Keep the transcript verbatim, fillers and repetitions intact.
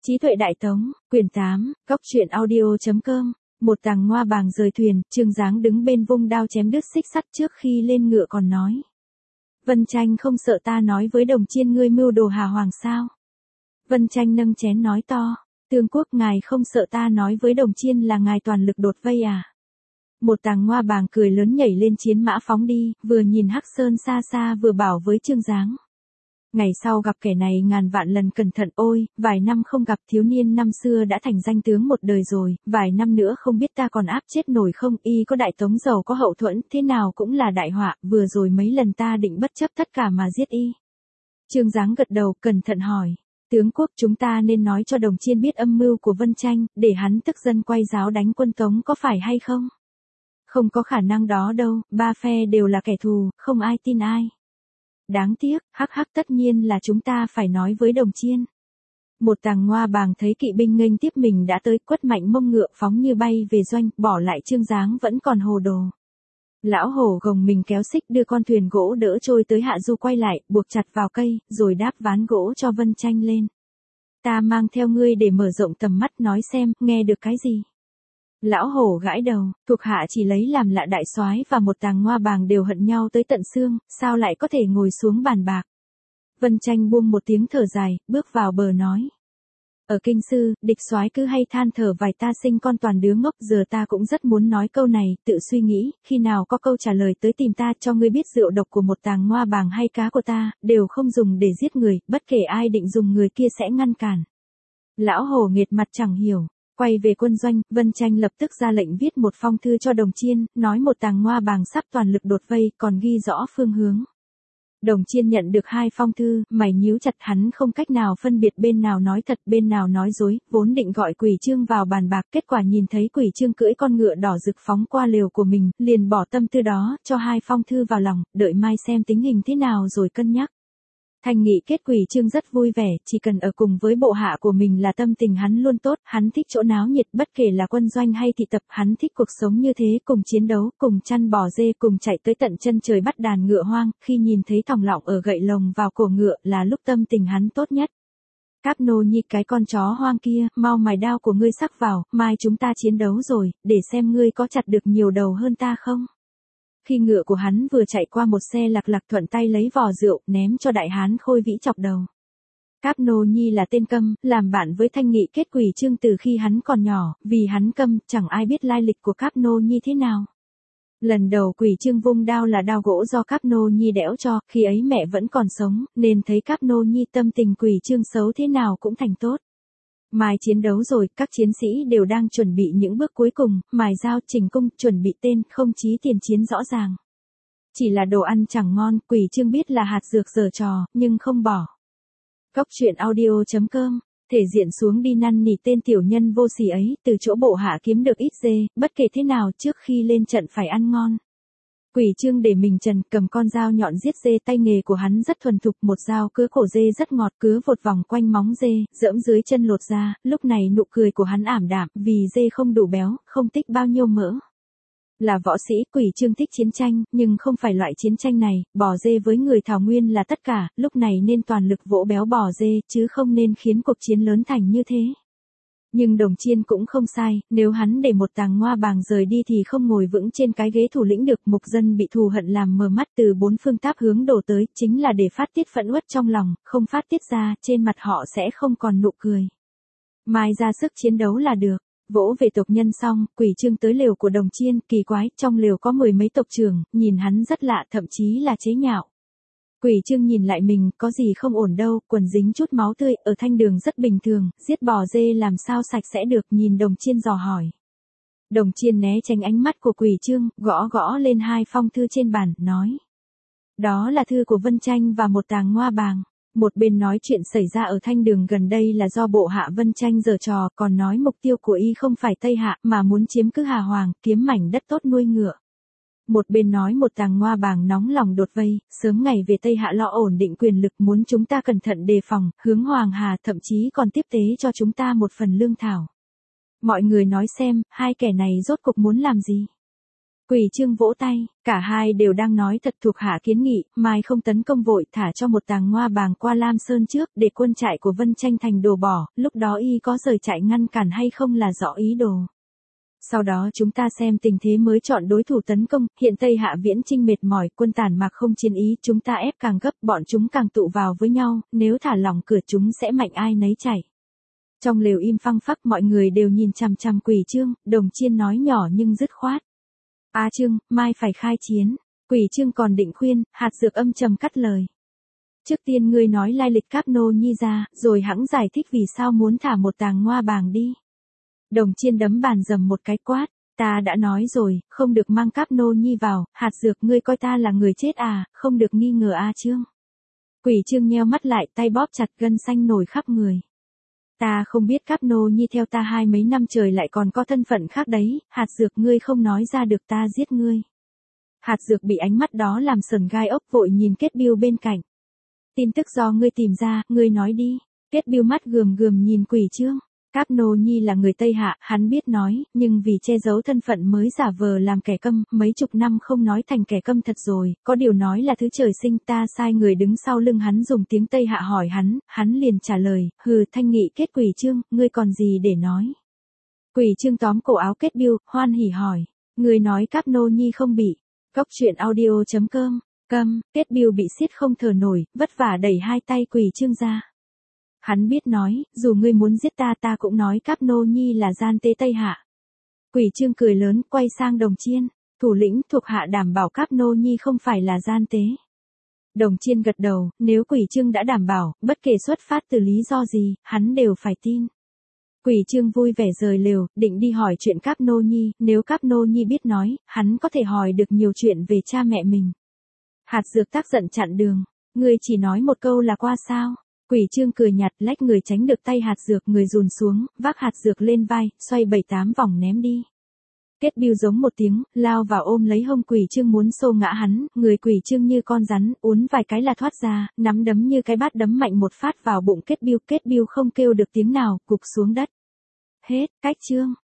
Trí tuệ đại tống, quyển tám, góc truyện audio.com, một tàng ngoa bàng rời thuyền, Trương Giáng đứng bên vung đao chém đứt xích sắt trước khi lên ngựa còn nói. Vân Tranh không sợ ta nói với Đồng Chiên ngươi mưu đồ Hà Hoàng sao? Vân Tranh nâng chén nói to, Tương Quốc ngài không sợ ta nói với Đồng Chiên là ngài toàn lực đột vây à? Một tàng ngoa bàng cười lớn nhảy lên chiến mã phóng đi, vừa nhìn Hắc Sơn xa xa vừa bảo với Trương Giáng. Ngày sau gặp kẻ này ngàn vạn lần cẩn thận ôi, vài năm không gặp thiếu niên năm xưa đã thành danh tướng một đời rồi, vài năm nữa không biết ta còn áp chết nổi không, y có đại tống giàu có hậu thuẫn, thế nào cũng là đại họa, vừa rồi mấy lần ta định bất chấp tất cả mà giết y. Trương Giáng gật đầu, cẩn thận hỏi, tướng quốc chúng ta nên nói cho Đồng Chiên biết âm mưu của Vân Tranh, để hắn tức dân quay giáo đánh quân Tống có phải hay không? Không có khả năng đó đâu, ba phe đều là kẻ thù, không ai tin ai. Đáng tiếc, hắc hắc tất nhiên là chúng ta phải nói với Đồng Chiên. Một tàng ngoa bàng thấy kỵ binh nghênh tiếp mình đã tới, quất mạnh mông ngựa phóng như bay về doanh, bỏ lại Trương Giáng vẫn còn hồ đồ. Lão hổ gồng mình kéo xích đưa con thuyền gỗ đỡ trôi tới hạ du quay lại, buộc chặt vào cây, rồi đáp ván gỗ cho Vân Tranh lên. Ta mang theo ngươi để mở rộng tầm mắt nói xem, nghe được cái gì? Lão hổ gãi đầu, thuộc hạ chỉ lấy làm lạ đại soái và một tàng ngoa bàng đều hận nhau tới tận xương, sao lại có thể ngồi xuống bàn bạc. Vân Tranh buông một tiếng thở dài, bước vào bờ nói. Ở kinh sư, địch soái cứ hay than thở vài ta sinh con toàn đứa ngốc, giờ ta cũng rất muốn nói câu này, tự suy nghĩ, khi nào có câu trả lời tới tìm ta cho ngươi biết rượu độc của một tàng ngoa bàng hay cá của ta, đều không dùng để giết người, bất kể ai định dùng người kia sẽ ngăn cản. Lão hổ nghệt mặt chẳng hiểu. Quay về quân doanh, Vân Tranh lập tức ra lệnh viết một phong thư cho Đồng Chiên, nói một tàng ngoa bàng sắp toàn lực đột vây, còn ghi rõ phương hướng. Đồng Chiên nhận được hai phong thư, mày nhíu chặt, hắn không cách nào phân biệt bên nào nói thật bên nào nói dối, vốn định gọi Quỷ Trương vào bàn bạc, kết quả nhìn thấy Quỷ Trương cưỡi con ngựa đỏ rực phóng qua lều của mình, liền bỏ tâm tư đó, cho hai phong thư vào lòng, đợi mai xem tính hình thế nào rồi cân nhắc. Thành nghị kết Quỷ Trương rất vui vẻ, chỉ cần ở cùng với bộ hạ của mình là tâm tình hắn luôn tốt, hắn thích chỗ náo nhiệt, bất kể là quân doanh hay thị tập, hắn thích cuộc sống như thế, cùng chiến đấu, cùng chăn bò dê, cùng chạy tới tận chân trời bắt đàn ngựa hoang, khi nhìn thấy thòng lọng ở gậy lồng vào cổ ngựa là lúc tâm tình hắn tốt nhất. Cáp Nô Nhi cái con chó hoang kia, mau mài đao của ngươi sắc vào, mai chúng ta chiến đấu rồi, để xem ngươi có chặt được nhiều đầu hơn ta không. Khi ngựa của hắn vừa chạy qua một xe lạc lạc thuận tay lấy vò rượu, ném cho đại hán Khôi Vĩ chọc đầu. Cáp Nô Nhi là tên câm, làm bạn với Thanh Nghị kết Quỷ Trương từ khi hắn còn nhỏ, vì hắn câm, chẳng ai biết lai lịch của Cáp Nô Nhi thế nào. Lần đầu Quỷ Trương vung đao là đao gỗ do Cáp Nô Nhi đẽo cho, khi ấy mẹ vẫn còn sống, nên thấy Cáp Nô Nhi tâm tình Quỷ Trương xấu thế nào cũng thành tốt. Mai chiến đấu rồi, các chiến sĩ đều đang chuẩn bị những bước cuối cùng, mài dao, chỉnh cung, chuẩn bị tên, không chí tiền chiến rõ ràng. Chỉ là đồ ăn chẳng ngon, Quỷ Trương biết là hạt dược giở trò, nhưng không bỏ. Góc truyện audio.com, thể diện xuống đi năn nỉ tên tiểu nhân vô sỉ ấy, từ chỗ bộ hạ kiếm được ít dê, bất kể thế nào trước khi lên trận phải ăn ngon. Quỷ Trương để mình trần, cầm con dao nhọn giết dê, tay nghề của hắn rất thuần thục, một dao cứa cổ dê rất ngọt, cứa vột vòng quanh móng dê, dẫm dưới chân lột ra, lúc này nụ cười của hắn ảm đạm, vì dê không đủ béo, không tích bao nhiêu mỡ. Là võ sĩ, Quỷ Trương thích chiến tranh, nhưng không phải loại chiến tranh này, bò dê với người Thảo Nguyên là tất cả, lúc này nên toàn lực vỗ béo bò dê, chứ không nên khiến cuộc chiến lớn thành như thế. Nhưng Đồng Chiên cũng không sai, nếu hắn để một tàng ngoa bàng rời đi thì không ngồi vững trên cái ghế thủ lĩnh được, mục dân bị thù hận làm mờ mắt từ bốn phương tám hướng đổ tới, chính là để phát tiết phẫn uất trong lòng, không phát tiết ra, trên mặt họ sẽ không còn nụ cười. Mai ra sức chiến đấu là được. Vỗ về tộc nhân xong, Quỷ Trương tới lều của Đồng Chiên, kỳ quái, trong lều có mười mấy tộc trưởng, nhìn hắn rất lạ, thậm chí là chế nhạo. Quỷ Trương nhìn lại mình, có gì không ổn đâu, quần dính chút máu tươi, ở thanh đường rất bình thường, giết bò dê làm sao sạch sẽ được, nhìn Đồng Chiên dò hỏi. Đồng Chiên né tránh ánh mắt của Quỷ Trương, gõ gõ lên hai phong thư trên bàn, nói. Đó là thư của Vân Tranh và một tàng ngoa bàng. Một bên nói chuyện xảy ra ở thanh đường gần đây là do bộ hạ Vân Tranh giở trò, còn nói mục tiêu của y không phải Tây Hạ mà muốn chiếm cứ Hà Hoàng, kiếm mảnh đất tốt nuôi ngựa. Một bên nói một tàng ngoa bàng nóng lòng đột vây, sớm ngày về Tây Hạ lo ổn định quyền lực, muốn chúng ta cẩn thận đề phòng, hướng Hoàng Hà, thậm chí còn tiếp tế cho chúng ta một phần lương thảo. Mọi người nói xem, hai kẻ này rốt cuộc muốn làm gì? Quỷ Trương vỗ tay, cả hai đều đang nói thật. Thuộc hạ kiến nghị, mai không tấn công vội, thả cho một tàng ngoa bàng qua Lam Sơn trước, để quân trại của Vân Tranh Thành đổ bỏ, lúc đó y có rời trại ngăn cản hay không là rõ ý đồ. Sau đó chúng ta xem tình thế mới chọn đối thủ tấn công. Hiện Tây Hạ Viễn Chinh mệt mỏi, quân tản mạc không chiến ý, chúng ta ép càng gấp, bọn chúng càng tụ vào với nhau, nếu thả lỏng cửa chúng sẽ mạnh ai nấy chạy. Trong lều im phăng phắc, mọi người đều nhìn chằm chằm Quỷ Trương. Đồng Chiên nói nhỏ nhưng dứt khoát. A Trương, mai phải khai chiến. Quỷ Trương còn định khuyên, Hạt Dược âm trầm cắt lời. Trước tiên ngươi nói lai lịch Cáp Nô Nhi ra, rồi hẵng giải thích vì sao muốn thả một tàng ngoa bàng đi. Đồng Chiên đấm bàn dầm một cái quát, ta đã nói rồi, không được mang Cáp Nô Nhi vào. Hạt Dược, ngươi coi ta là người chết à, không được nghi ngờ A Trương. Quỷ Trương nheo mắt lại, tay bóp chặt, gân xanh nổi khắp người. Ta không biết Cáp Nô Nhi theo ta hai mấy năm trời lại còn có thân phận khác đấy. Hạt Dược, ngươi không nói ra được ta giết ngươi. Hạt Dược bị ánh mắt đó làm sờn gai ốc, vội nhìn Kết Biêu bên cạnh. Tin tức do ngươi tìm ra, ngươi nói đi. Kết Biêu mắt gườm gườm nhìn Quỷ Trương. Cáp Nô Nhi là người Tây Hạ, hắn biết nói, nhưng vì che giấu thân phận mới giả vờ làm kẻ câm, mấy chục năm không nói thành kẻ câm thật rồi, có điều nói là thứ trời sinh. Ta sai người đứng sau lưng hắn dùng tiếng Tây Hạ hỏi hắn, hắn liền trả lời, hừ. Thanh nghị kết. Quỷ Trương, ngươi còn gì để nói? Quỷ Trương tóm cổ áo Kết Biêu, hoan hỉ hỏi, ngươi nói Cáp Nô Nhi không bị. Cốc truyện audio chấm com, câm. Kết Biêu bị siết không thở nổi, vất vả đẩy hai tay Quỷ Trương ra. Hắn biết nói, dù ngươi muốn giết ta ta cũng nói Cáp Nô Nhi là gian tế Tây Hạ. Quỷ Trương cười lớn, quay sang Đồng Chiên, thủ lĩnh, thuộc hạ đảm bảo Cáp Nô Nhi không phải là gian tế. Đồng Chiên gật đầu, nếu Quỷ Trương đã đảm bảo, bất kể xuất phát từ lý do gì, hắn đều phải tin. Quỷ Trương vui vẻ rời lều, định đi hỏi chuyện Cáp Nô Nhi, nếu Cáp Nô Nhi biết nói, hắn có thể hỏi được nhiều chuyện về cha mẹ mình. Hạt Dược tác giận chặn đường, ngươi chỉ nói một câu là qua sao? Quỷ Trương cười nhạt, lách người tránh được tay Hạt Dược, người dùn xuống, vác Hạt Dược lên vai, xoay bảy tám vòng ném đi. Kết Biêu giống một tiếng, lao vào ôm lấy hông Quỷ Trương muốn xô ngã hắn, người Quỷ Trương như con rắn, uốn vài cái là thoát ra, nắm đấm như cái bát đấm mạnh một phát vào bụng Kết Biêu. Kết Biêu không kêu được tiếng nào, gục xuống đất. Hết, cách chương.